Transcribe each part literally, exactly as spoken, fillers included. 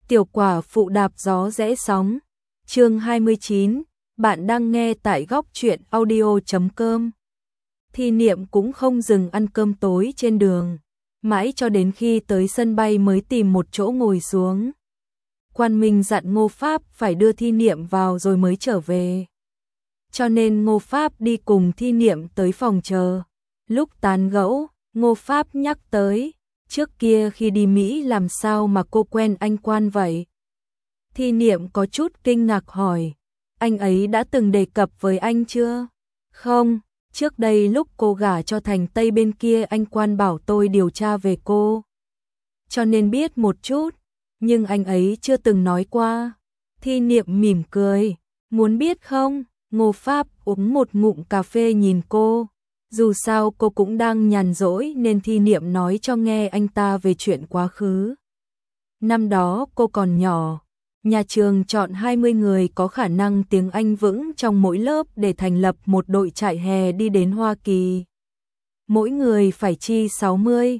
Tiểu quả phụ đạp gió rẽ sóng. Chương hai mươi chín, bạn đang nghe tại góc truyện audio chấm com. Thi Niệm cũng không dừng ăn cơm tối trên đường, mãi cho đến khi tới sân bay mới tìm một chỗ ngồi xuống. Quan Minh dặn Ngô Pháp phải đưa Thi Niệm vào rồi mới trở về. Cho nên Ngô Pháp đi cùng Thi Niệm tới phòng chờ. Lúc tán gẫu, Ngô Pháp nhắc tới, trước kia khi đi Mỹ làm sao mà cô quen anh Quan vậy? Thi Niệm có chút kinh ngạc hỏi, anh ấy đã từng đề cập với anh chưa? Không, trước đây lúc cô gả cho Thành Tây bên kia anh Quan bảo tôi điều tra về cô. Cho nên biết một chút, nhưng anh ấy chưa từng nói qua. Thi Niệm mỉm cười, muốn biết không? Ngô Pháp uống một ngụm cà phê nhìn cô. Dù sao cô cũng đang nhàn rỗi nên Thi Niệm nói cho nghe anh ta về chuyện quá khứ. Năm đó cô còn nhỏ, nhà trường chọn hai mươi người có khả năng tiếng Anh vững trong mỗi lớp để thành lập một đội trại hè đi đến Hoa Kỳ. Mỗi người phải chi sáu mươi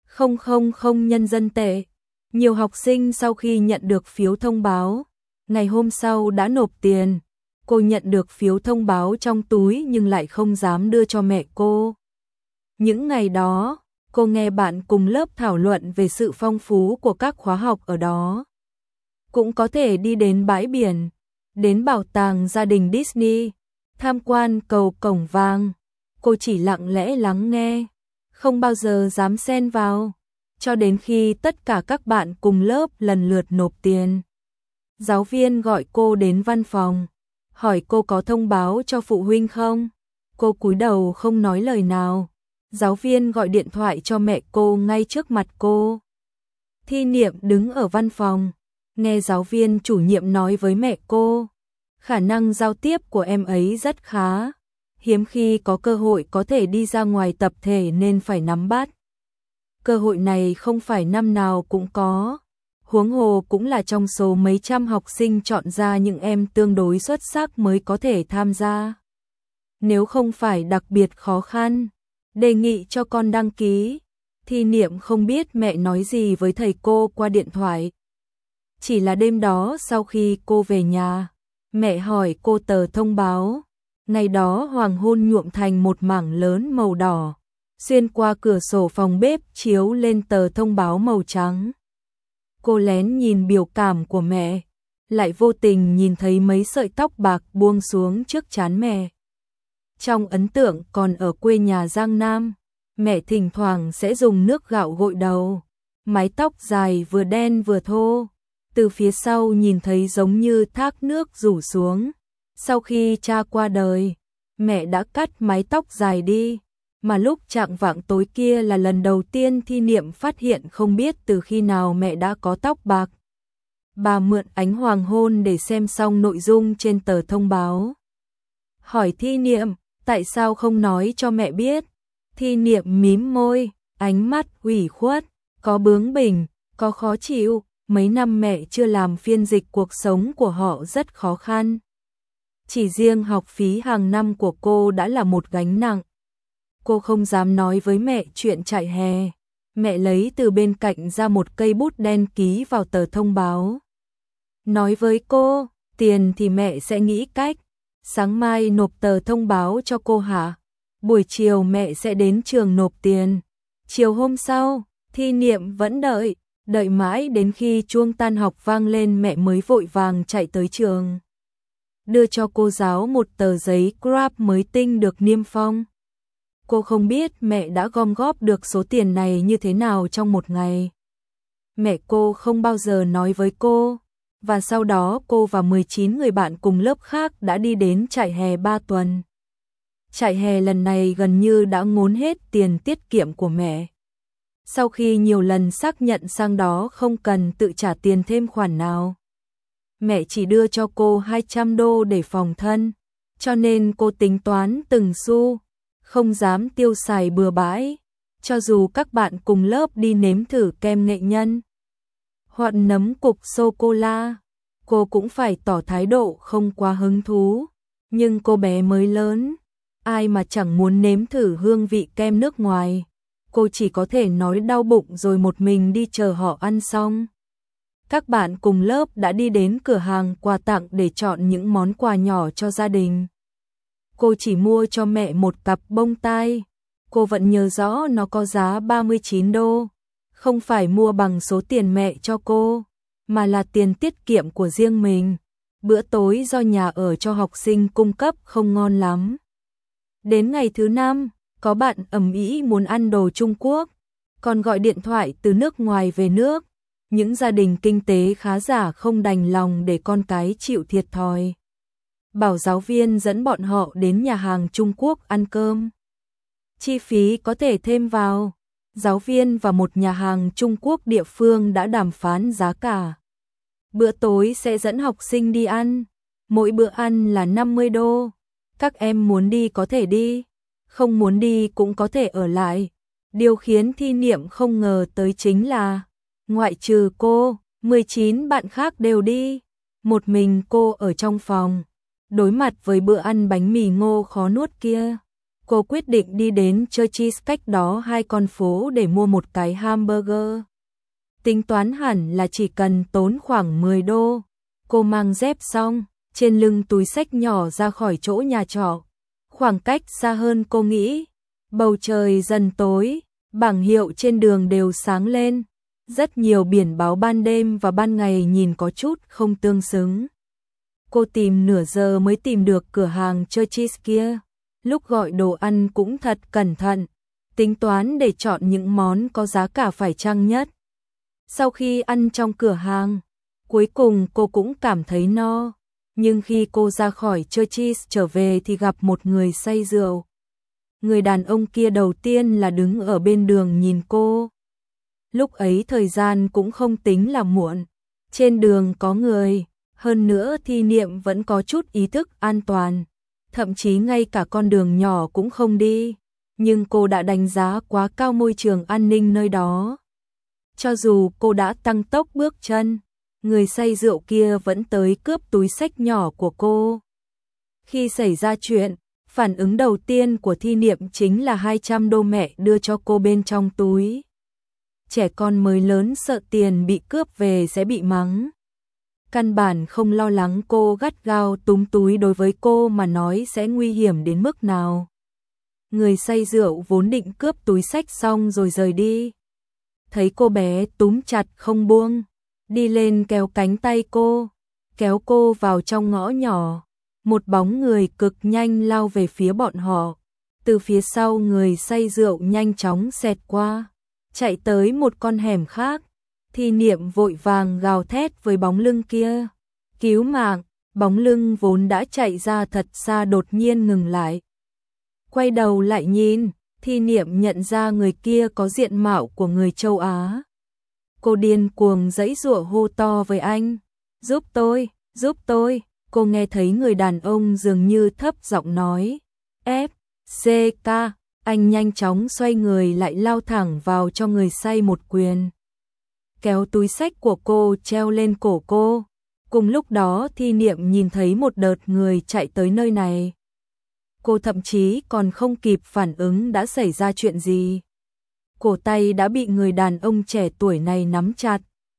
nghìn nhân dân tệ. Nhiều học sinh sau khi nhận được phiếu thông báo, ngày hôm sau đã nộp tiền. Cô nhận được phiếu thông báo trong túi nhưng lại không dám đưa cho mẹ cô. Những ngày đó, cô nghe bạn cùng lớp thảo luận về sự phong phú của các khóa học ở đó. Cũng có thể đi đến bãi biển, đến bảo tàng gia đình Disney, tham quan cầu Cổng Vàng. Cô chỉ lặng lẽ lắng nghe, không bao giờ dám xen vào, cho đến khi tất cả các bạn cùng lớp lần lượt nộp tiền. Giáo viên gọi cô đến văn phòng, hỏi cô có thông báo cho phụ huynh không? Cô cúi đầu không nói lời nào. Giáo viên gọi điện thoại cho mẹ cô ngay trước mặt cô. Thi Niệm đứng ở văn phòng, nghe giáo viên chủ nhiệm nói với mẹ cô, khả năng giao tiếp của em ấy rất khá, hiếm khi có cơ hội có thể đi ra ngoài tập thể nên phải nắm bắt. Cơ hội này không phải năm nào cũng có, huống hồ cũng là trong số mấy trăm học sinh chọn ra những em tương đối xuất sắc mới có thể tham gia. Nếu không phải đặc biệt khó khăn, đề nghị cho con đăng ký. Thi Niệm không biết mẹ nói gì với thầy cô qua điện thoại. Chỉ là đêm đó sau khi cô về nhà, mẹ hỏi cô tờ thông báo. Ngày đó hoàng hôn nhuộm thành một mảng lớn màu đỏ, xuyên qua cửa sổ phòng bếp chiếu lên tờ thông báo màu trắng. Cô lén nhìn biểu cảm của mẹ, lại vô tình nhìn thấy mấy sợi tóc bạc buông xuống trước trán mẹ. Trong ấn tượng còn ở quê nhà Giang Nam, mẹ thỉnh thoảng sẽ dùng nước gạo gội đầu, mái tóc dài vừa đen vừa thô, từ phía sau nhìn thấy giống như thác nước rủ xuống. Sau khi cha qua đời, mẹ đã cắt mái tóc dài đi, mà lúc chạng vạng tối kia là lần đầu tiên Thi Niệm phát hiện không biết từ khi nào mẹ đã có tóc bạc. Bà mượn ánh hoàng hôn để xem xong nội dung trên tờ thông báo. Hỏi Thi Niệm, tại sao không nói cho mẹ biết? Thi Niệm mím môi, ánh mắt ủy khuất, có bướng bỉnh, có khó chịu. Mấy năm mẹ chưa làm phiên dịch, cuộc sống của họ rất khó khăn. Chỉ riêng học phí hàng năm của cô đã là một gánh nặng. Cô không dám nói với mẹ chuyện trại hè. Mẹ lấy từ bên cạnh ra một cây bút đen ký vào tờ thông báo. Nói với cô, tiền thì mẹ sẽ nghĩ cách. Sáng mai nộp tờ thông báo cho cô hả? Buổi chiều mẹ sẽ đến trường nộp tiền. Chiều hôm sau, Thi Niệm vẫn đợi. Đợi mãi đến khi chuông tan học vang lên mẹ mới vội vàng chạy tới trường. Đưa cho cô giáo một tờ giấy Grab mới tinh được niêm phong. Cô không biết mẹ đã gom góp được số tiền này như thế nào trong một ngày. Mẹ cô không bao giờ nói với cô. Và sau đó cô và mười chín người bạn cùng lớp khác đã đi đến trại hè ba tuần. Trại hè lần này gần như đã ngốn hết tiền tiết kiệm của mẹ. Sau khi nhiều lần xác nhận sang đó không cần tự trả tiền thêm khoản nào, mẹ chỉ đưa cho cô hai trăm đô để phòng thân, cho nên cô tính toán từng xu, không dám tiêu xài bừa bãi. Cho dù các bạn cùng lớp đi nếm thử kem nghệ nhân hoặc nấm cục sô-cô-la, cô cũng phải tỏ thái độ không quá hứng thú. Nhưng cô bé mới lớn, ai mà chẳng muốn nếm thử hương vị kem nước ngoài. Cô chỉ có thể nói đau bụng rồi một mình đi chờ họ ăn xong. Các bạn cùng lớp đã đi đến cửa hàng quà tặng để chọn những món quà nhỏ cho gia đình. Cô chỉ mua cho mẹ một cặp bông tai. Cô vẫn nhớ rõ nó có giá ba mươi chín đô. Không phải mua bằng số tiền mẹ cho cô, mà là tiền tiết kiệm của riêng mình. Bữa tối do nhà ở cho học sinh cung cấp không ngon lắm. Đến ngày thứ năm, có bạn ầm ĩ muốn ăn đồ Trung Quốc, còn gọi điện thoại từ nước ngoài về nước. Những gia đình kinh tế khá giả không đành lòng để con cái chịu thiệt thòi. Bảo giáo viên dẫn bọn họ đến nhà hàng Trung Quốc ăn cơm. Chi phí có thể thêm vào. Giáo viên và một nhà hàng Trung Quốc địa phương đã đàm phán giá cả. Bữa tối sẽ dẫn học sinh đi ăn. Mỗi bữa ăn là năm mươi đô. Các em muốn đi có thể đi, không muốn đi cũng có thể ở lại. Điều khiến Thi Niệm không ngờ tới chính là, ngoại trừ cô, mười chín bạn khác đều đi. Một mình cô ở trong phòng, đối mặt với bữa ăn bánh mì ngô khó nuốt kia. Cô quyết định đi đến Church's cách đó hai con phố để mua một cái hamburger. Tính toán hẳn là chỉ cần tốn khoảng mười đô. Cô mang dép xong, trên lưng túi xách nhỏ ra khỏi chỗ nhà trọ. Khoảng cách xa hơn cô nghĩ. Bầu trời dần tối, bảng hiệu trên đường đều sáng lên. Rất nhiều biển báo ban đêm và ban ngày nhìn có chút không tương xứng. Cô tìm nửa giờ mới tìm được cửa hàng Church's kia. Lúc gọi đồ ăn cũng thật cẩn thận, tính toán để chọn những món có giá cả phải chăng nhất. Sau khi ăn trong cửa hàng, cuối cùng cô cũng cảm thấy no. Nhưng khi cô ra khỏi Church's trở về thì gặp một người say rượu. Người đàn ông kia đầu tiên là đứng ở bên đường nhìn cô. Lúc ấy thời gian cũng không tính là muộn. Trên đường có người, hơn nữa Thi Niệm vẫn có chút ý thức an toàn. Thậm chí ngay cả con đường nhỏ cũng không đi. Nhưng cô đã đánh giá quá cao môi trường an ninh nơi đó. Cho dù cô đã tăng tốc bước chân, người say rượu kia vẫn tới cướp túi xách nhỏ của cô. Khi xảy ra chuyện, phản ứng đầu tiên của Thi Niệm chính là hai trăm đô mẹ đưa cho cô bên trong túi. Trẻ con mới lớn sợ tiền bị cướp về sẽ bị mắng. Căn bản không lo lắng cô gắt gao túm túi, đối với cô mà nói sẽ nguy hiểm đến mức nào. Người say rượu vốn định cướp túi xách xong rồi rời đi. Thấy cô bé túm chặt không buông, đi lên kéo cánh tay cô, kéo cô vào trong ngõ nhỏ. Một bóng người cực nhanh lao về phía bọn họ. Từ phía sau người say rượu nhanh chóng xẹt qua, chạy tới một con hẻm khác. Thi Niệm vội vàng gào thét với bóng lưng kia. Cứu mạng! Bóng lưng vốn đã chạy ra thật xa đột nhiên ngừng lại. Quay đầu lại nhìn, Thi Niệm nhận ra người kia có diện mạo của người châu Á. Cô điên cuồng giãy giụa hô to với anh. Giúp tôi! Giúp tôi! Cô nghe thấy người đàn ông dường như thấp giọng nói. F, C, K. Anh nhanh chóng xoay người lại lao thẳng vào cho người say một quyền. Kéo túi xách của cô treo lên cổ cô. Cùng lúc đó Thi Niệm nhìn thấy một đợt người chạy tới nơi này. Cô thậm chí còn không kịp phản ứng đã xảy ra chuyện gì. Cổ tay đã bị người đàn ông trẻ tuổi này nắm chặt.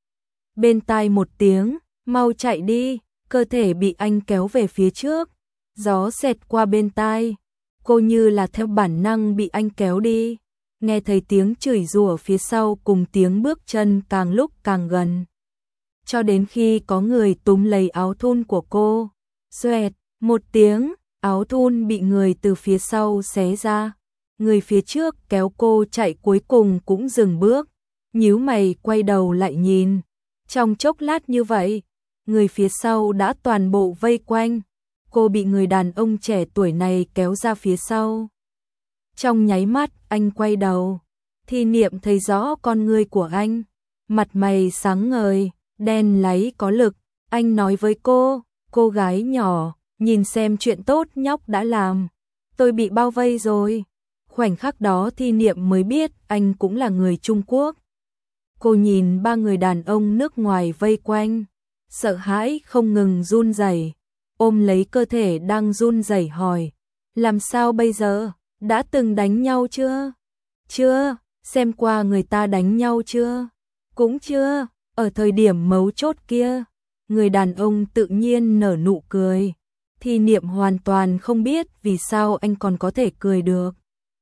Bên tai một tiếng, mau chạy đi, cơ thể bị anh kéo về phía trước. Gió xẹt qua bên tai, cô như là theo bản năng bị anh kéo đi. Nghe thấy tiếng chửi rủa phía sau cùng tiếng bước chân càng lúc càng gần. Cho đến khi có người túm lấy áo thun của cô. Xoẹt, một tiếng, áo thun bị người từ phía sau xé ra. Người phía trước kéo cô chạy cuối cùng cũng dừng bước. Nhíu mày quay đầu lại nhìn. Trong chốc lát như vậy, người phía sau đã toàn bộ vây quanh. Cô bị người đàn ông trẻ tuổi này kéo ra phía sau. Trong nháy mắt, anh quay đầu. Thi Niệm thấy rõ con ngươi của anh. Mặt mày sáng ngời, đen láy có lực. Anh nói với cô, cô gái nhỏ, nhìn xem chuyện tốt nhóc đã làm. Tôi bị bao vây rồi. Khoảnh khắc đó Thi Niệm mới biết anh cũng là người Trung Quốc. Cô nhìn ba người đàn ông nước ngoài vây quanh. Sợ hãi không ngừng run rẩy, ôm lấy cơ thể đang run rẩy hỏi. Làm sao bây giờ? Đã từng đánh nhau chưa? Chưa. Xem qua người ta đánh nhau chưa? Cũng chưa. Ở thời điểm mấu chốt kia, người đàn ông tự nhiên nở nụ cười. Thi Niệm hoàn toàn không biết vì sao anh còn có thể cười được.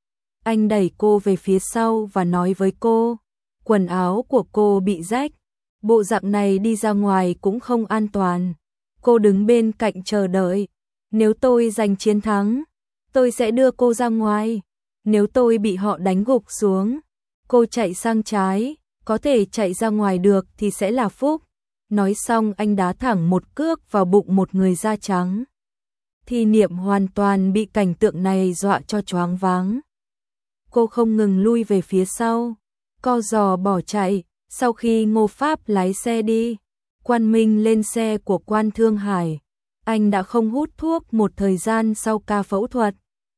Anh đẩy cô về phía sau và nói với cô, quần áo của cô bị rách, bộ dạng này đi ra ngoài cũng không an toàn. Cô đứng bên cạnh chờ đợi, nếu tôi giành chiến thắng, tôi sẽ đưa cô ra ngoài. Nếu tôi bị họ đánh gục xuống, cô chạy sang trái, có thể chạy ra ngoài được thì sẽ là phúc. Nói xong anh đá thẳng một cước vào bụng một người da trắng. Thi Niệm hoàn toàn bị cảnh tượng này dọa cho choáng váng. Cô không ngừng lui về phía sau, co giò bỏ chạy. Sau khi Ngô Pháp lái xe đi, Quan Minh lên xe của Quan Thương Hải. Anh đã không hút thuốc một thời gian sau ca phẫu thuật.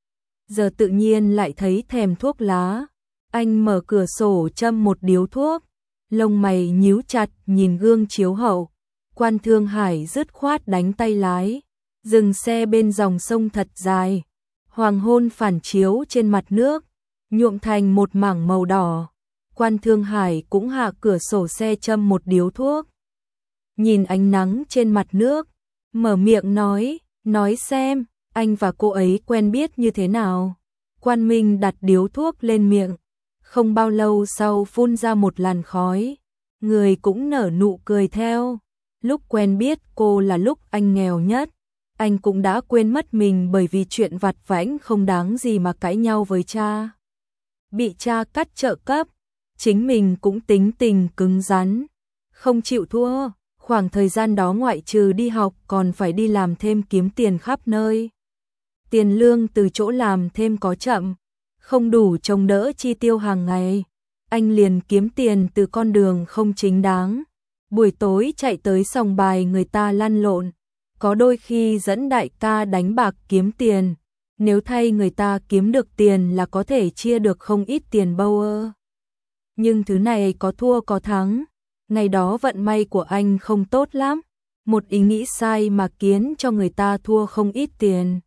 Giờ tự nhiên lại thấy thèm thuốc lá. Anh mở cửa sổ châm một điếu thuốc, lông mày nhíu chặt nhìn gương chiếu hậu. Quan Thương Hải dứt khoát đánh tay lái, dừng xe bên dòng sông thật dài. Hoàng hôn phản chiếu trên mặt nước, nhuộm thành một mảng màu đỏ. Quan Thương Hải cũng hạ cửa sổ xe châm một điếu thuốc. Nhìn ánh nắng trên mặt nước, mở miệng nói, nói xem, anh và cô ấy quen biết như thế nào. Quan Minh đặt điếu thuốc lên miệng, không bao lâu sau phun ra một làn khói. Người cũng nở nụ cười theo. Lúc quen biết cô là lúc anh nghèo nhất. Anh cũng đã quên mất mình bởi vì chuyện vặt vãnh không đáng gì mà cãi nhau với cha. Bị cha cắt trợ cấp, chính mình cũng tính tình cứng rắn, không chịu thua. Khoảng thời gian đó ngoại trừ đi học còn phải đi làm thêm kiếm tiền khắp nơi. Tiền lương từ chỗ làm thêm có chậm, không đủ chống đỡ chi tiêu hàng ngày. Anh liền kiếm tiền từ con đường không chính đáng. Buổi tối chạy tới sòng bài người ta lăn lộn, có đôi khi dẫn đại ca đánh bạc kiếm tiền. Nếu thay người ta kiếm được tiền là có thể chia được không ít tiền bâu ơ. Nhưng thứ này có thua có thắng. Ngày đó vận may của anh không tốt lắm. Một ý nghĩ sai mà khiến cho người ta thua không ít tiền.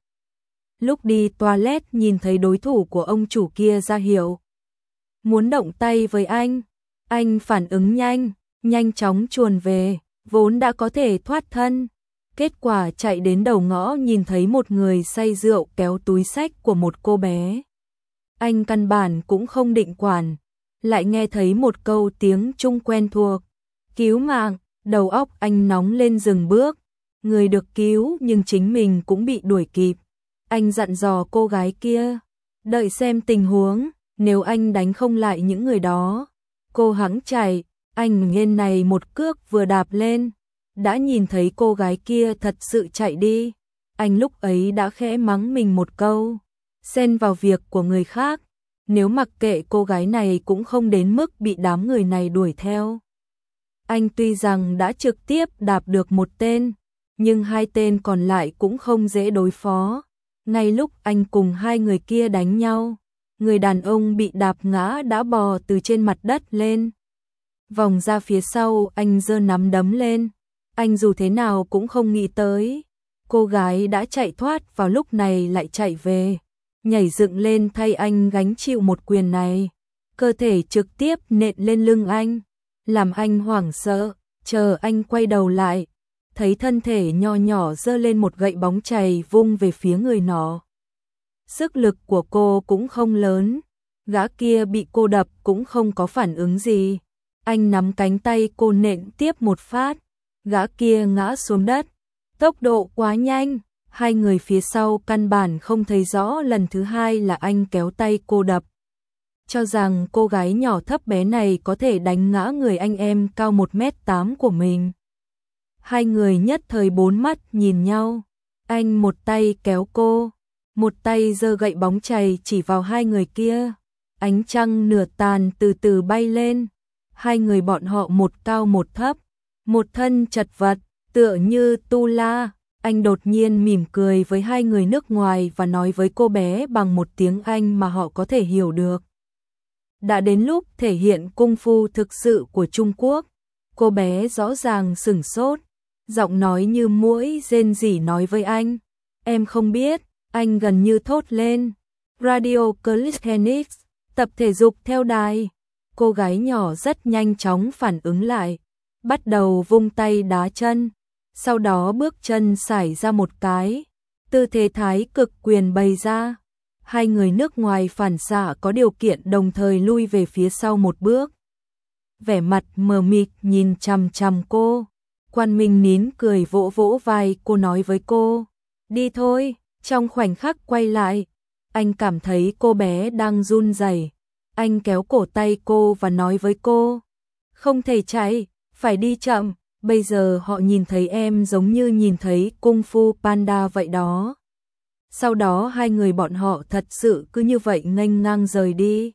Lúc đi toilet nhìn thấy đối thủ của ông chủ kia ra hiệu muốn động tay với anh. Anh phản ứng nhanh, nhanh chóng chuồn về, vốn đã có thể thoát thân. Kết quả chạy đến đầu ngõ nhìn thấy một người say rượu kéo túi xách của một cô bé. Anh căn bản cũng không định quản, lại nghe thấy một câu tiếng Trung quen thuộc. Cứu mạng, đầu óc anh nóng lên dừng bước. Người được cứu nhưng chính mình cũng bị đuổi kịp. Anh dặn dò cô gái kia, đợi xem tình huống, nếu anh đánh không lại những người đó. Cô hẵng chạy, anh nghiêng này một cước vừa đạp lên. Đã nhìn thấy cô gái kia thật sự chạy đi. Anh lúc ấy đã khẽ mắng mình một câu, xen vào việc của người khác. Nếu mặc kệ cô gái này cũng không đến mức bị đám người này đuổi theo. Anh tuy rằng đã trực tiếp đạp được một tên, nhưng hai tên còn lại cũng không dễ đối phó. Ngay lúc anh cùng hai người kia đánh nhau, người đàn ông bị đạp ngã đã bò từ trên mặt đất lên. Vòng ra phía sau anh giơ nắm đấm lên. Anh dù thế nào cũng không nghĩ tới, cô gái đã chạy thoát vào lúc này lại chạy về, nhảy dựng lên thay anh gánh chịu một quyền này. Cơ thể trực tiếp nện lên lưng anh, làm anh hoảng sợ. Chờ anh quay đầu lại, thấy thân thể nho nhỏ giơ lên một gậy bóng chày vung về phía người nọ. Sức lực của cô cũng không lớn, gã kia bị cô đập cũng không có phản ứng gì. Anh nắm cánh tay cô nện tiếp một phát, gã kia ngã xuống đất. Tốc độ quá nhanh, hai người phía sau căn bản không thấy rõ lần thứ hai là anh kéo tay cô đập. Cho rằng cô gái nhỏ thấp bé này có thể đánh ngã người anh em cao một mét tám của mình. Hai người nhất thời bốn mắt nhìn nhau. Anh một tay kéo cô, một tay giơ gậy bóng chày chỉ vào hai người kia. Ánh trăng nửa tàn từ từ bay lên. Hai người bọn họ một cao một thấp, một thân chật vật, tựa như tu la. Anh đột nhiên mỉm cười với hai người nước ngoài và nói với cô bé bằng một tiếng Anh mà họ có thể hiểu được. Đã đến lúc thể hiện cung phu thực sự của Trung Quốc. Cô bé rõ ràng sửng sốt, giọng nói như muỗi rên rỉ nói với anh. Em không biết, anh gần như thốt lên. Radio Calisthenics, tập thể dục theo đài. Cô gái nhỏ rất nhanh chóng phản ứng lại. bắt đầu vung tay đá chân, sau đó bước chân sải ra một cái, tư thế thái cực quyền bày ra. Hai người nước ngoài phản xạ có điều kiện đồng thời lui về phía sau một bước. Vẻ mặt mờ mịt nhìn chằm chằm cô. Quan Minh nín cười vỗ vỗ vai cô nói với cô, đi thôi. Trong khoảnh khắc quay lại, anh cảm thấy cô bé đang run rẩy. Anh kéo cổ tay cô và nói với cô, không thể chạy, phải đi chậm, bây giờ họ nhìn thấy em giống như nhìn thấy Kung Fu Panda vậy đó. Sau đó hai người bọn họ thật sự cứ như vậy nghênh ngang rời đi.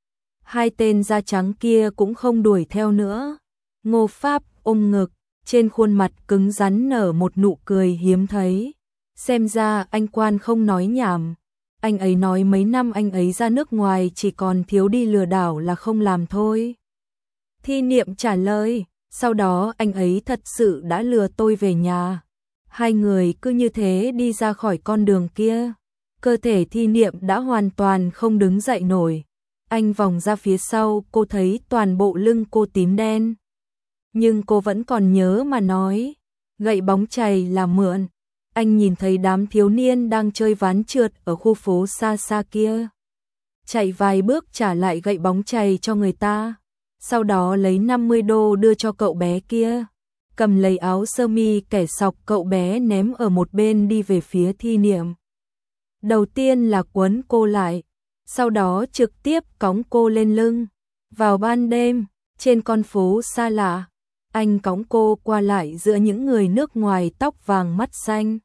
Hai tên da trắng kia cũng không đuổi theo nữa. Ngô Pháp ôm ngực, trên khuôn mặt cứng rắn nở một nụ cười hiếm thấy. Xem ra anh Quan không nói nhảm. Anh ấy nói mấy năm anh ấy ra nước ngoài chỉ còn thiếu đi lừa đảo là không làm thôi. Thi Niệm trả lời, sau đó anh ấy thật sự đã lừa tôi về nhà. Hai người cứ như thế đi ra khỏi con đường kia. Cơ thể Thi Niệm đã hoàn toàn không đứng dậy nổi. Anh vòng ra phía sau, cô thấy toàn bộ lưng cô tím đen. Nhưng cô vẫn còn nhớ mà nói, gậy bóng chày là mượn. Anh nhìn thấy đám thiếu niên đang chơi ván trượt ở khu phố xa xa kia. Chạy vài bước trả lại gậy bóng chày cho người ta. Sau đó lấy năm mươi đô đưa cho cậu bé kia. Cầm lấy áo sơ mi kẻ sọc cậu bé ném ở một bên đi về phía Thi Niệm. Đầu tiên là quấn cô lại, sau đó trực tiếp cõng cô lên lưng. Vào ban đêm, trên con phố xa lạ, anh cõng cô qua lại giữa những người nước ngoài tóc vàng mắt xanh.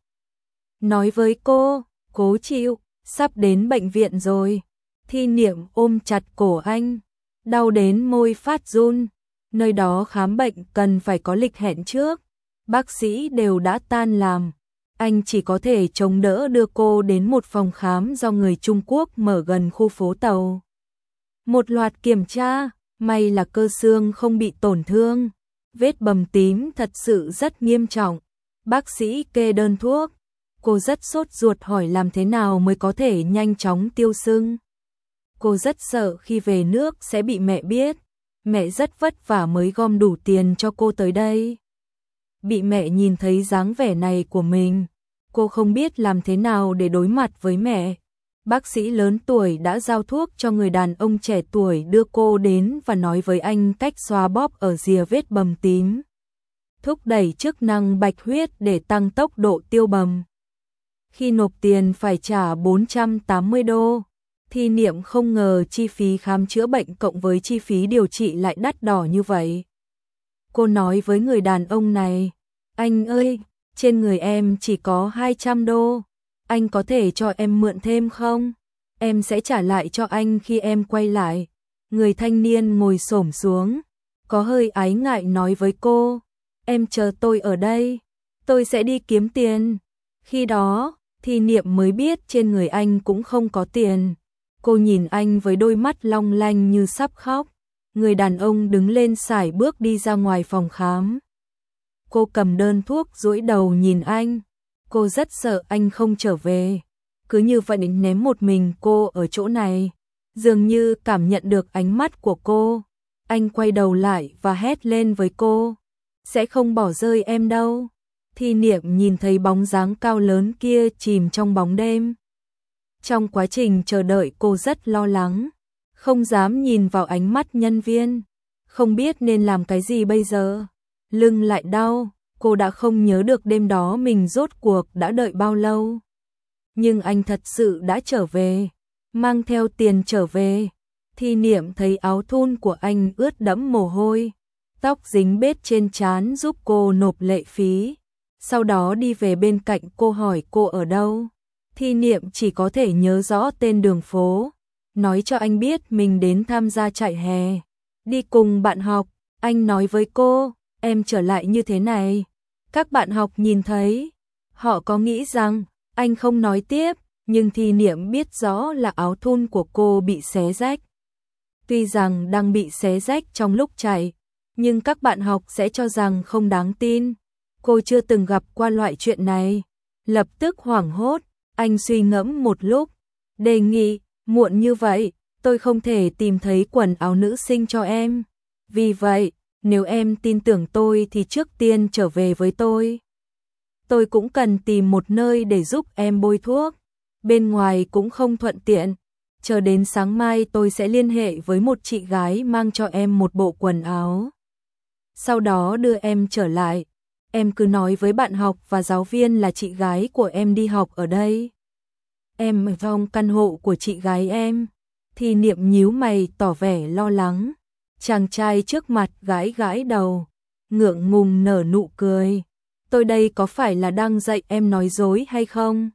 Nói với cô, cố chịu, sắp đến bệnh viện rồi. Thi Niệm ôm chặt cổ anh, đau đến môi phát run. Nơi đó khám bệnh cần phải có lịch hẹn trước. Bác sĩ đều đã tan làm. Anh chỉ có thể chống đỡ đưa cô đến một phòng khám do người Trung Quốc mở gần khu phố tàu. Một loạt kiểm tra, may là cơ xương không bị tổn thương. Vết bầm tím thật sự rất nghiêm trọng. Bác sĩ kê đơn thuốc. Cô rất sốt ruột hỏi làm thế nào mới có thể nhanh chóng tiêu sưng. Cô rất sợ khi về nước sẽ bị mẹ biết. Mẹ rất vất vả mới gom đủ tiền cho cô tới đây. Bị mẹ nhìn thấy dáng vẻ này của mình, cô không biết làm thế nào để đối mặt với mẹ. Bác sĩ lớn tuổi đã giao thuốc cho người đàn ông trẻ tuổi đưa cô đến và nói với anh cách xoa bóp ở rìa vết bầm tím. Thúc đẩy chức năng bạch huyết để tăng tốc độ tiêu bầm. Khi nộp tiền phải trả bốn trăm tám mươi đô. Thi Niệm không ngờ chi phí khám chữa bệnh cộng với chi phí điều trị lại đắt đỏ như vậy. Cô nói với người đàn ông này, anh ơi, trên người em chỉ có hai trăm đô, anh có thể cho em mượn thêm không? Em sẽ trả lại cho anh khi em quay lại. Người thanh niên ngồi xổm xuống, có hơi ái ngại nói với cô, em chờ tôi ở đây, tôi sẽ đi kiếm tiền. Khi đó, Thi Niệm mới biết trên người anh cũng không có tiền. Cô nhìn anh với đôi mắt long lanh như sắp khóc. Người đàn ông đứng lên sải bước đi ra ngoài phòng khám. Cô cầm đơn thuốc duỗi đầu nhìn anh. Cô rất sợ anh không trở về. Cứ như vậy ném một mình cô ở chỗ này. Dường như cảm nhận được ánh mắt của cô. Anh quay đầu lại và hét lên với cô. Sẽ không bỏ rơi em đâu. Thi Niệm nhìn thấy bóng dáng cao lớn kia chìm trong bóng đêm. Trong quá trình chờ đợi cô rất lo lắng, không dám nhìn vào ánh mắt nhân viên, không biết nên làm cái gì bây giờ. Lưng lại đau, cô đã không nhớ được đêm đó mình rốt cuộc đã đợi bao lâu. Nhưng anh thật sự đã trở về, mang theo tiền trở về. Thi Niệm thấy áo thun của anh ướt đẫm mồ hôi, tóc dính bết trên trán giúp cô nộp lệ phí. Sau đó đi về bên cạnh cô hỏi cô ở đâu. Thi Niệm chỉ có thể nhớ rõ tên đường phố, nói cho anh biết mình đến tham gia trại hè, đi cùng bạn học. Anh nói với cô, em trở lại như thế này. Các bạn học nhìn thấy, họ có nghĩ rằng anh không nói tiếp, nhưng Thi Niệm biết rõ là áo thun của cô bị xé rách. Tuy rằng đang bị xé rách trong lúc chạy, nhưng các bạn học sẽ cho rằng không đáng tin. Cô chưa từng gặp qua loại chuyện này, lập tức hoảng hốt. Anh suy ngẫm một lúc, đề nghị, muộn như vậy, tôi không thể tìm thấy quần áo nữ sinh cho em. Vì vậy, nếu em tin tưởng tôi thì trước tiên trở về với tôi. Tôi cũng cần tìm một nơi để giúp em bôi thuốc, bên ngoài cũng không thuận tiện. Chờ đến sáng mai tôi sẽ liên hệ với một chị gái mang cho em một bộ quần áo. Sau đó đưa em trở lại. Em cứ nói với bạn học và giáo viên là chị gái của em đi học ở đây. Em ở trong căn hộ của chị gái em. Thi Niệm nhíu mày tỏ vẻ lo lắng. Chàng trai trước mặt gãi gãi đầu, ngượng ngùng nở nụ cười. Tôi đây có phải là đang dạy em nói dối hay không?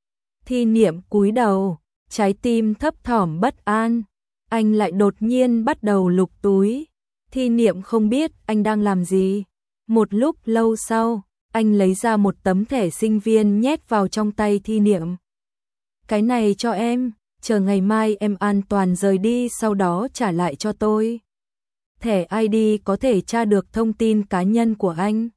Thi Niệm cúi đầu, trái tim thấp thỏm bất an. Anh lại đột nhiên bắt đầu lục túi. Thi Niệm không biết anh đang làm gì. Một lúc lâu sau, anh lấy ra một tấm thẻ sinh viên nhét vào trong tay Thi Niệm. Cái này cho em, chờ ngày mai em an toàn rời đi sau đó trả lại cho tôi. Thẻ i đê có thể tra được thông tin cá nhân của anh.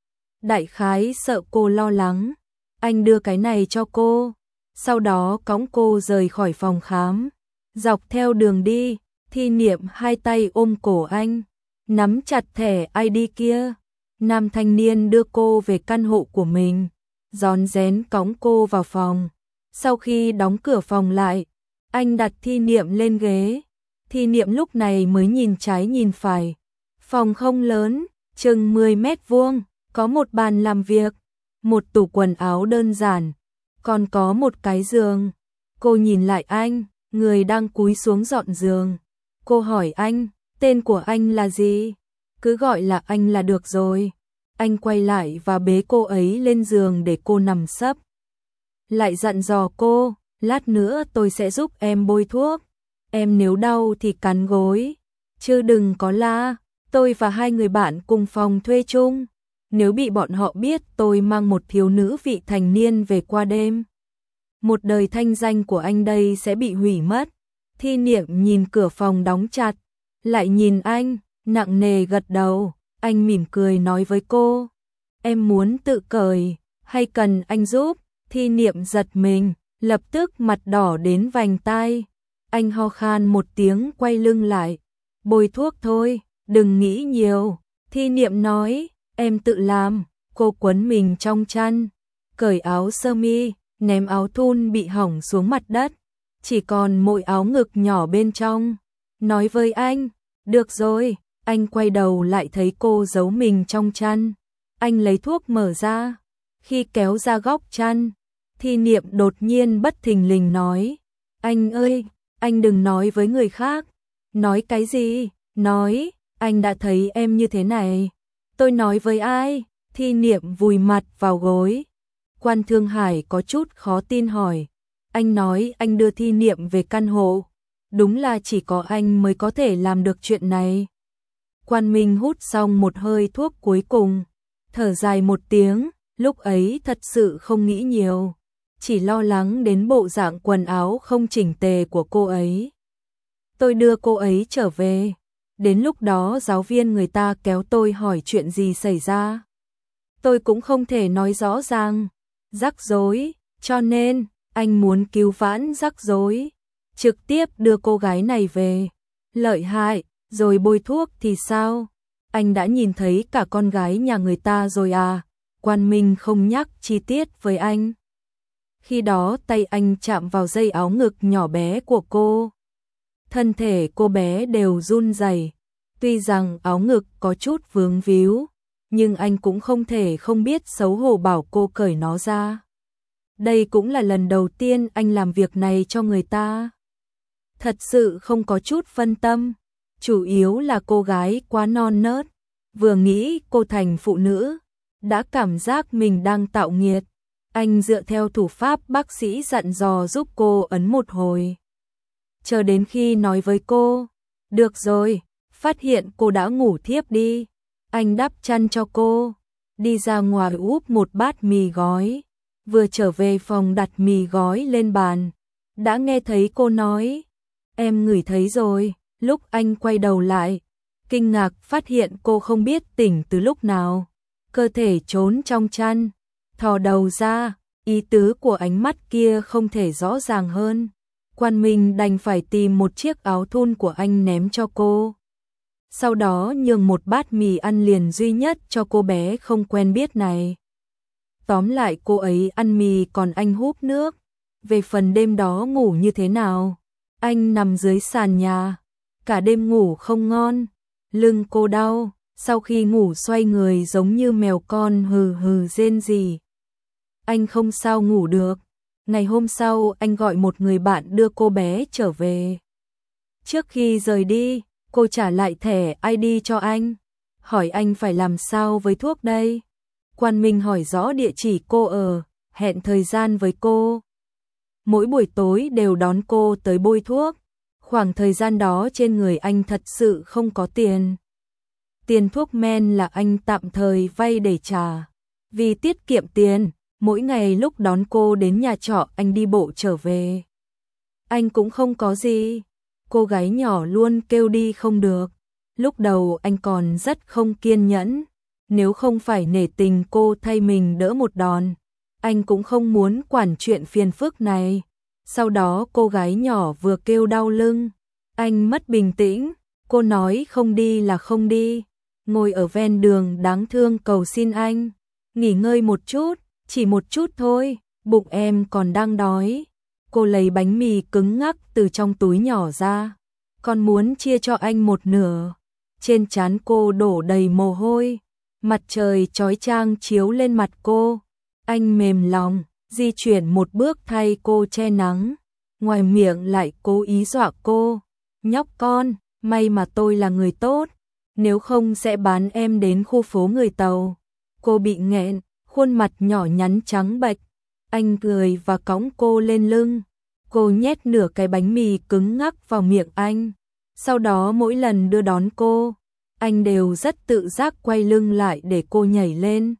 Đại khái sợ cô lo lắng, anh đưa cái này cho cô, sau đó cõng cô rời khỏi phòng khám. Dọc theo đường đi, Thi Niệm hai tay ôm cổ anh, nắm chặt thẻ i đê kia. Nam thanh niên đưa cô về căn hộ của mình, rón rén cõng cô vào phòng. Sau khi đóng cửa phòng lại, anh đặt Thi Niệm lên ghế. Thi Niệm lúc này mới nhìn trái nhìn phải. Phòng không lớn, chừng mười mét vuông, có một bàn làm việc, một tủ quần áo đơn giản, còn có một cái giường. Cô nhìn lại anh, người đang cúi xuống dọn giường. Cô hỏi anh, tên của anh là gì? Cứ gọi là anh là được rồi. Anh quay lại và bế cô ấy lên giường để cô nằm sấp. Lại dặn dò cô, lát nữa tôi sẽ giúp em bôi thuốc. Em nếu đau thì cắn gối, chứ đừng có la. Tôi và hai người bạn cùng phòng thuê chung. Nếu bị bọn họ biết tôi mang một thiếu nữ vị thành niên về qua đêm, một đời thanh danh của anh đây sẽ bị hủy mất. Thi Niệm nhìn cửa phòng đóng chặt, lại nhìn anh, nặng nề gật đầu. Anh mỉm cười nói với cô, em muốn tự cởi, hay cần anh giúp? Thi Niệm giật mình, lập tức mặt đỏ đến vành tai. Anh ho khan một tiếng quay lưng lại, bôi thuốc thôi, đừng nghĩ nhiều. Thi Niệm nói, em tự làm. Cô quấn mình trong chăn, cởi áo sơ mi, ném áo thun bị hỏng xuống mặt đất, chỉ còn mỗi áo ngực nhỏ bên trong. Nói với anh, được rồi. Anh quay đầu lại thấy cô giấu mình trong chăn. Anh lấy thuốc mở ra. Khi kéo ra góc chăn, Thi Niệm đột nhiên bất thình lình nói, anh ơi, anh đừng nói với người khác. Nói cái gì? Nói, anh đã thấy em như thế này. Tôi nói với ai? Thi Niệm vùi mặt vào gối. Quan Thương Hải có chút khó tin hỏi, anh nói anh đưa Thi Niệm về căn hộ. Đúng là chỉ có anh mới có thể làm được chuyện này. Quan Minh hút xong một hơi thuốc cuối cùng, thở dài một tiếng, lúc ấy thật sự không nghĩ nhiều, chỉ lo lắng đến bộ dạng quần áo không chỉnh tề của cô ấy. Tôi đưa cô ấy trở về, đến lúc đó giáo viên người ta kéo tôi hỏi chuyện gì xảy ra. Tôi cũng không thể nói rõ ràng, rắc rối, cho nên anh muốn cứu vãn rắc rối, trực tiếp đưa cô gái này về. Lợi hại. Rồi bôi thuốc thì sao? Anh đã nhìn thấy cả con gái nhà người ta rồi à? Quan Minh không nhắc chi tiết với anh. Khi đó tay anh chạm vào dây áo ngực nhỏ bé của cô. Thân thể cô bé đều run rẩy. Tuy rằng áo ngực có chút vướng víu, nhưng anh cũng không thể không biết xấu hổ bảo cô cởi nó ra. Đây cũng là lần đầu tiên anh làm việc này cho người ta. Thật sự không có chút phân tâm. Chủ yếu là cô gái quá non nớt, vừa nghĩ cô thành phụ nữ, đã cảm giác mình đang tạo nghiệt. Anh dựa theo thủ pháp bác sĩ dặn dò giúp cô ấn một hồi. Chờ đến khi nói với cô, được rồi, phát hiện cô đã ngủ thiếp đi. Anh đắp chăn cho cô, đi ra ngoài úp một bát mì gói, vừa trở về phòng đặt mì gói lên bàn. Đã nghe thấy cô nói, em ngửi thấy rồi. Lúc anh quay đầu lại, kinh ngạc phát hiện cô không biết tỉnh từ lúc nào. Cơ thể trốn trong chăn, thò đầu ra, ý tứ của ánh mắt kia không thể rõ ràng hơn. Quan Minh đành phải tìm một chiếc áo thun của anh ném cho cô. sau đó nhường một bát mì ăn liền duy nhất cho cô bé không quen biết này. Tóm lại cô ấy ăn mì còn anh húp nước. Về phần đêm đó ngủ như thế nào, anh nằm dưới sàn nhà, cả đêm ngủ không ngon, lưng cô đau, sau khi ngủ xoay người giống như mèo con hừ hừ rên rỉ. Anh không sao ngủ được. Ngày hôm sau anh gọi một người bạn đưa cô bé trở về. Trước khi rời đi, cô trả lại thẻ i đê cho anh, hỏi anh phải làm sao với thuốc đây. Quan Minh hỏi rõ địa chỉ cô ở, hẹn thời gian với cô. Mỗi buổi tối đều đón cô tới bôi thuốc. Khoảng thời gian đó trên người anh thật sự không có tiền. Tiền thuốc men là anh tạm thời vay để trả. Vì tiết kiệm tiền, mỗi ngày lúc đón cô đến nhà trọ anh đi bộ trở về. Anh cũng không có gì. Cô gái nhỏ luôn kêu đi không được. Lúc đầu anh còn rất không kiên nhẫn. Nếu không phải nể tình cô thay mình đỡ một đòn, anh cũng không muốn quản chuyện phiền phức này. Sau đó cô gái nhỏ vừa kêu đau lưng, anh mất bình tĩnh, cô nói không đi là không đi, ngồi ở ven đường đáng thương cầu xin anh, nghỉ ngơi một chút, chỉ một chút thôi, bụng em còn đang đói. Cô lấy bánh mì cứng ngắc từ trong túi nhỏ ra, còn muốn chia cho anh một nửa. Trên trán cô đổ đầy mồ hôi, mặt trời chói chang chiếu lên mặt cô. Anh mềm lòng, di chuyển một bước thay cô che nắng, ngoài miệng lại cố ý dọa cô. Nhóc con, may mà tôi là người tốt, nếu không sẽ bán em đến khu phố người Tàu. Cô bị nghẹn, khuôn mặt nhỏ nhắn trắng bệch. Anh cười và cõng cô lên lưng. Cô nhét nửa cái bánh mì cứng ngắc vào miệng anh. Sau đó mỗi lần đưa đón cô, anh đều rất tự giác quay lưng lại để cô nhảy lên.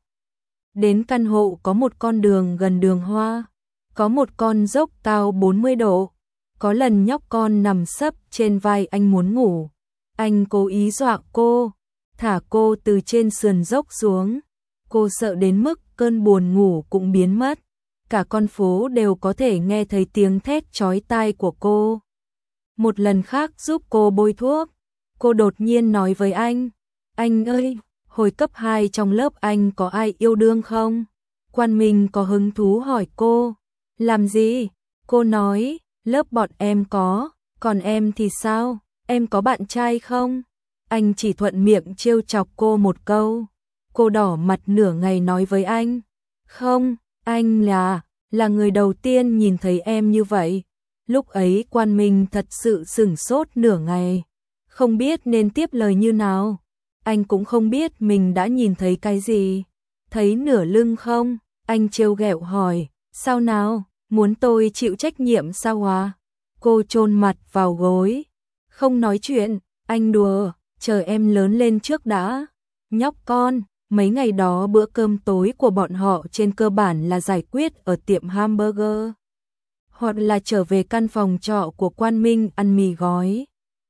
Đến căn hộ có một con đường gần đường hoa, có một con dốc cao bốn mươi độ. Có lần nhóc con nằm sấp trên vai anh muốn ngủ, anh cố ý dọa cô, thả cô từ trên sườn dốc xuống. Cô sợ đến mức cơn buồn ngủ cũng biến mất. Cả con phố đều có thể nghe thấy tiếng thét chói tai của cô. Một lần khác giúp cô bôi thuốc, cô đột nhiên nói với anh, anh ơi, hồi cấp hai trong lớp anh có ai yêu đương không? Quan Minh có hứng thú hỏi cô, làm gì? Cô nói, lớp bọn em có, còn em thì sao? Em có bạn trai không? Anh chỉ thuận miệng trêu chọc cô một câu. Cô đỏ mặt nửa ngày nói với anh, không, anh là, là người đầu tiên nhìn thấy em như vậy. Lúc ấy Quan Minh thật sự sửng sốt nửa ngày, không biết nên tiếp lời như nào. Anh cũng không biết mình đã nhìn thấy cái gì. Thấy nửa lưng không? Anh trêu ghẹo hỏi, sao nào, muốn tôi chịu trách nhiệm sao à? Cô chôn mặt vào gối, không nói chuyện. Anh đùa, chờ em lớn lên trước đã. Nhóc con, mấy ngày đó bữa cơm tối của bọn họ trên cơ bản là giải quyết ở tiệm hamburger, hoặc là trở về căn phòng trọ của Quan Minh ăn mì gói.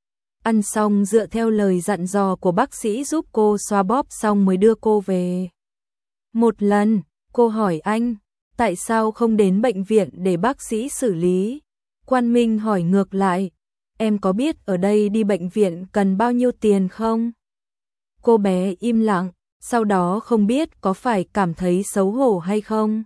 Ăn xong dựa theo lời dặn dò của bác sĩ giúp cô xoa bóp xong mới đưa cô về. Một lần, cô hỏi anh, tại sao không đến bệnh viện để bác sĩ xử lý? Quan Minh hỏi ngược lại, em có biết ở đây đi bệnh viện cần bao nhiêu tiền không? Cô bé im lặng, sau đó không biết có phải cảm thấy xấu hổ hay không.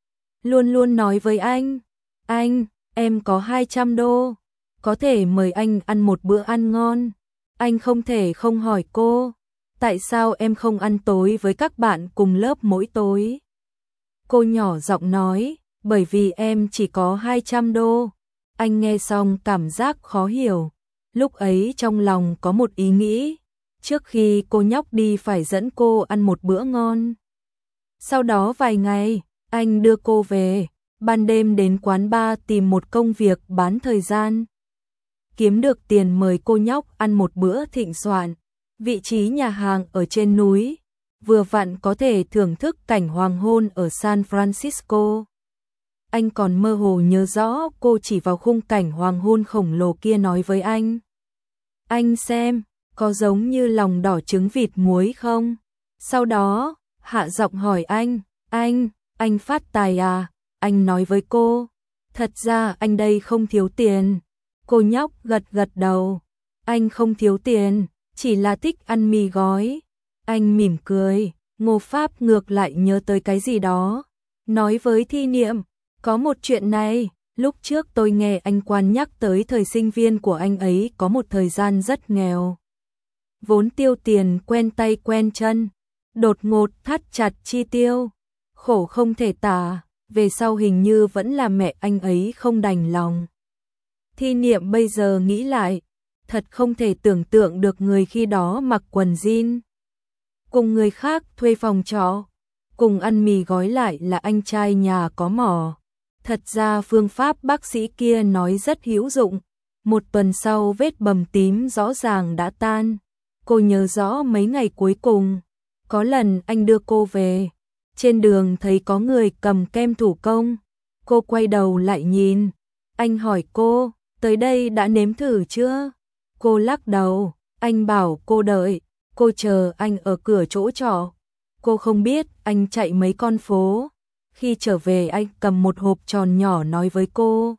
Luôn luôn nói với anh, anh, em có hai trăm đô, có thể mời anh ăn một bữa ăn ngon. Anh không thể không hỏi cô, tại sao em không ăn tối với các bạn cùng lớp mỗi tối? Cô nhỏ giọng nói, bởi vì em chỉ có hai trăm đô. Anh nghe xong cảm giác khó hiểu. Lúc ấy trong lòng có một ý nghĩ, trước khi cô nhóc đi phải dẫn cô ăn một bữa ngon. Sau đó vài ngày, anh đưa cô về, ban đêm đến quán bar tìm một công việc bán thời gian. Kiếm được tiền mời cô nhóc ăn một bữa thịnh soạn. Vị trí nhà hàng ở trên núi, vừa vặn có thể thưởng thức cảnh hoàng hôn ở San Francisco. Anh còn mơ hồ nhớ rõ cô chỉ vào khung cảnh hoàng hôn khổng lồ kia nói với anh, anh xem, có giống như lòng đỏ trứng vịt muối không? Sau đó, hạ giọng hỏi anh, anh, anh phát tài à? Anh nói với cô, thật ra anh đây không thiếu tiền. Cô nhóc gật gật đầu, anh không thiếu tiền, chỉ là thích ăn mì gói. Anh mỉm cười, Ngô Pháp ngược lại nhớ tới cái gì đó. Nói với Thi Niệm, có một chuyện này, lúc trước tôi nghe anh Quan nhắc tới thời sinh viên của anh ấy có một thời gian rất nghèo. Vốn tiêu tiền quen tay quen chân, đột ngột thắt chặt chi tiêu, khổ không thể tả, về sau hình như vẫn là mẹ anh ấy không đành lòng. Thi Niệm bây giờ nghĩ lại, thật không thể tưởng tượng được người khi đó mặc quần jean, cùng người khác thuê phòng trọ, cùng ăn mì gói lại là anh trai nhà có mỏ. Thật ra phương pháp bác sĩ kia nói rất hữu dụng, một tuần sau vết bầm tím rõ ràng đã tan. Cô nhớ rõ mấy ngày cuối cùng, có lần anh đưa cô về, trên đường thấy có người cầm kem thủ công, cô quay đầu lại nhìn, anh hỏi cô, tới đây đã nếm thử chưa? Cô lắc đầu, anh bảo cô đợi, cô chờ anh ở cửa chỗ trọ. Cô không biết anh chạy mấy con phố, khi trở về anh cầm một hộp tròn nhỏ nói với cô,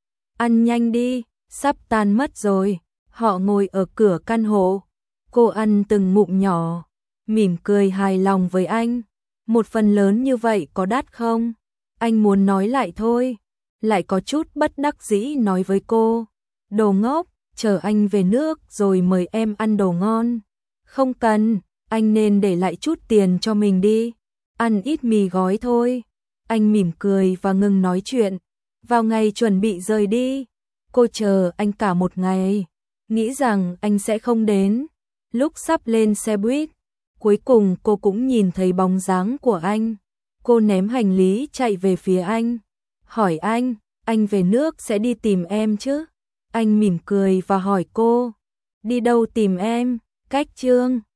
ăn nhanh đi, sắp tan mất rồi. Họ ngồi ở cửa căn hộ, cô ăn từng ngụm nhỏ, mỉm cười hài lòng với anh. Một phần lớn như vậy có đắt không? Anh muốn nói lại thôi, lại có chút bất đắc dĩ nói với cô, đồ ngốc, chờ anh về nước rồi mời em ăn đồ ngon. Không cần, anh nên để lại chút tiền cho mình đi, ăn ít mì gói thôi. Anh mỉm cười và ngừng nói chuyện. Vào ngày chuẩn bị rời đi, cô chờ anh cả một ngày, nghĩ rằng anh sẽ không đến. Lúc sắp lên xe buýt, cuối cùng cô cũng nhìn thấy bóng dáng của anh. Cô ném hành lý chạy về phía anh, hỏi anh, anh về nước sẽ đi tìm em chứ? Anh mỉm cười và hỏi cô, đi đâu tìm em? Cách Chương